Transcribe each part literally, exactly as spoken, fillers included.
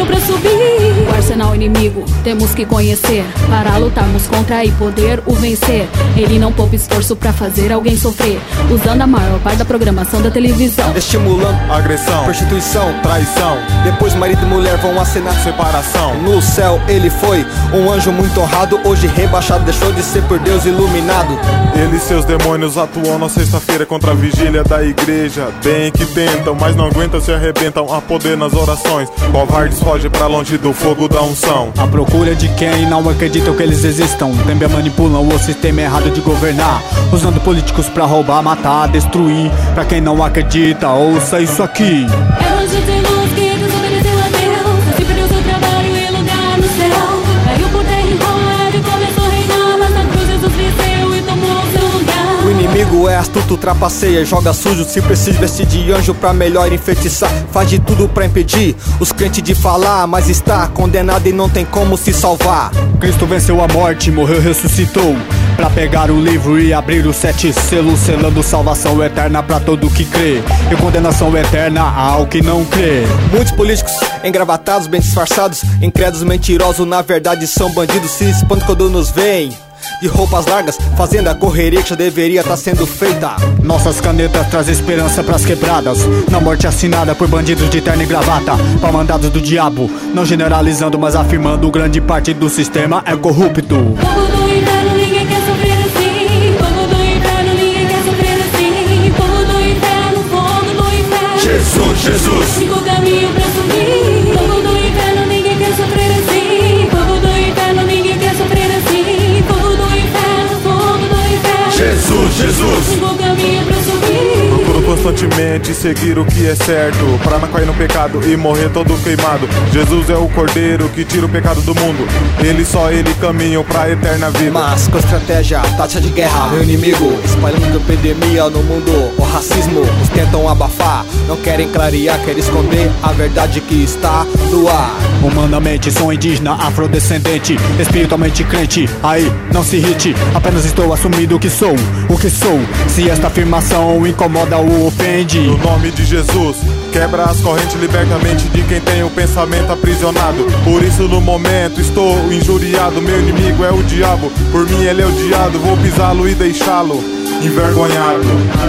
pra subir. O arsenal inimigo temos que conhecer, para lutarmos contra e poder o vencer. Ele não poupa esforço pra fazer alguém sofrer, usando a maior parte da programação da televisão, estimulando agressão, prostituição, traição. Depois marido e mulher vão assinar separação. No céu ele foi um anjo muito honrado, hoje rebaixado, deixou de ser por Deus iluminado. Ele e seus demônios atuam na sexta-feira contra a vigília da igreja. Bem que tentam, mas não aguentam, se arrebentam a poder nas orações. Covardes fogem pra longe do fogo da unção, à procura de quem não acreditam que eles existam. Também manipulam o sistema errado de governar, usando políticos pra roubar, matar, destruir. Pra quem não acredita, ouça isso aqui. É longe de luz que desobedeceu a Deus, assim perdeu seu trabalho e lugar no céu. Caiu por terra enrolado e começou a reinar, mas na cruz Jesus venceu e tomou seu lugar. O inimigo é astuto, trapaceia, joga sujo, se precisa vestir de anjo pra melhor enfeitiçar. Faz de tudo pra impedir os crentes de falar, mas está condenado e não tem como se salvar. Cristo venceu a morte, morreu e ressuscitou, pra pegar o livro e abrir os sete selos, selando salvação eterna pra todo que crê, e condenação eterna ao que não crê. Muitos políticos engravatados, bem disfarçados, incrédulos, mentirosos, na verdade são bandidos. Se espantam quando nos veem de roupas largas, fazendo a correria que já deveria estar sendo feita. Nossas canetas trazem esperança pras quebradas, na morte assinada por bandidos de terno e gravata, pra mandados do diabo, não generalizando, mas afirmando grande parte do sistema é corrupto. Povo do inferno, ninguém quer sofrer assim. Povo do inferno, ninguém quer sofrer assim. Povo do inferno, fogo do inferno. Jesus, Jesus, Cinco caminhos pra subir. Povo do inferno, ninguém quer sofrer assim. Povo do inferno, ninguém quer sofrer assim. Povo do inferno, fogo do inferno. Jesus, Jesus, Cinco caminhos pra subir. procuro constantemente seguir o que é certo, pra não cair no pecado e morrer todo queimado. Jesus é o cordeiro que tira o pecado do mundo, ele só ele caminha pra eterna vida. Mas com estratégia, tática de guerra, meu inimigo espalhando epidemia no mundo. O racismo os tentam abafar, não querem clarear, querem esconder a verdade que está no ar. Humanamente sou indígena, afrodescendente, espiritualmente crente. Aí, não se irrite, apenas estou assumindo o que sou, o que sou. Se esta afirmação incomoda ou ofende, no nome de Jesus, quebra as correntes, liberta a mente de quem tem o pensamento aprisionado. Por isso no momento estou injuriado, meu inimigo é o diabo, por mim ele é odiado, vou pisá-lo e deixá-lo envergonhado.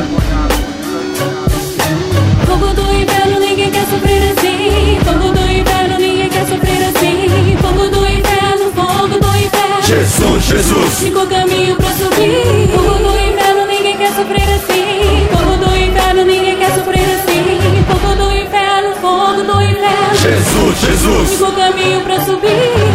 Povo do inferno, ninguém quer sofrer assim. Povo do inferno, ninguém quer sofrer assim. Povo do inferno, fogo do inferno. Jesus, Jesus, Cinco caminhos pra subir. Povo do inferno, ninguém quer sofrer assim. Povo do inferno, ninguém quer sofrer assim. Povo do inferno, fogo do inferno. Jesus, Jesus, Cinco caminhos pra subir.